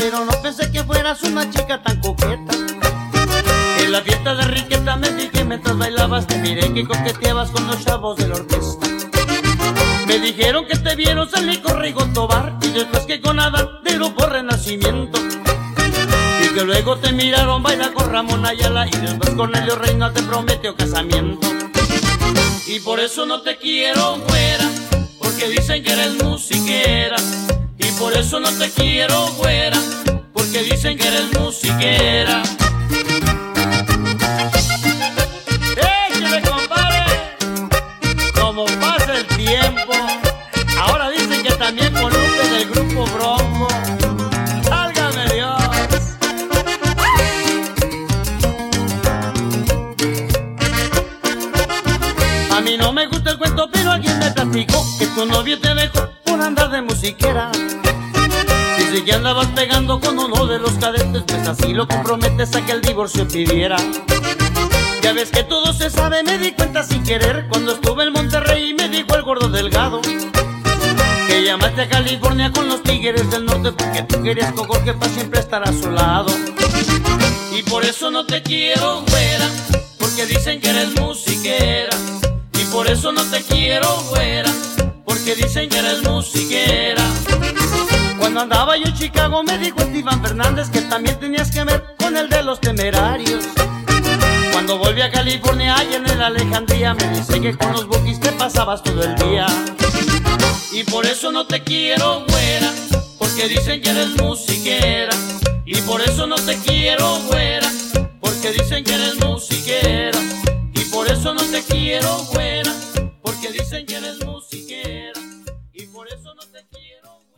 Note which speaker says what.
Speaker 1: pero no pensé que fueras una chica tan coqueta. En la fiesta de Enriqueta me fijé mientras bailabas, te miré que coqueteabas con los chavos de la orquesta. Me dijeron que te vieron salir con Rigo Tobar y después que con Adán del grupo Renacimiento, y que luego te miraron bailar con Ramón Ayala y después con Elio Reina te prometió casamiento. Y por eso no te quiero fuera, porque dicen que eres musiquera. Y por eso no te quiero fuera, porque dicen que eres musiquera. ¡Échale, compadre! Como pasa el tiempo, ahora dicen que también con Lupe del grupo Bronco. ¡Válgame Dios! A mí no me gusta el cuento, pero alguien me platicó que tu novio te dejó por andar de musiquera. Dice que andabas pegando con uno de los cadetes, pues así lo comprometes a que el divorcio pidiera. Ya ves que todo se sabe, me di cuenta sin querer cuando estuve en Monterrey y me dijo el gordo Delgado que llamaste a California con los Tigres del Norte porque tú querías con Jorge para siempre estar a su lado. Y por eso no te quiero fuera, porque dicen que eres musiquera. Y por eso no te quiero fuera, porque dicen que eres musiquera. Cuando andaba yo en Chicago me dijo Esteban Fernández que también tenías que ver con el de los Temerarios. Cuando volví a California allá en el Alejandría me dice que con los Bookies te pasabas todo el día. Y por eso no te quiero fuera, porque dicen que eres musiquera. Y por eso no te quiero fuera, porque dicen que eres musiquera. Y por eso no te quiero fuera, porque dicen que eres musiquera. Y por eso no te quiero fuera.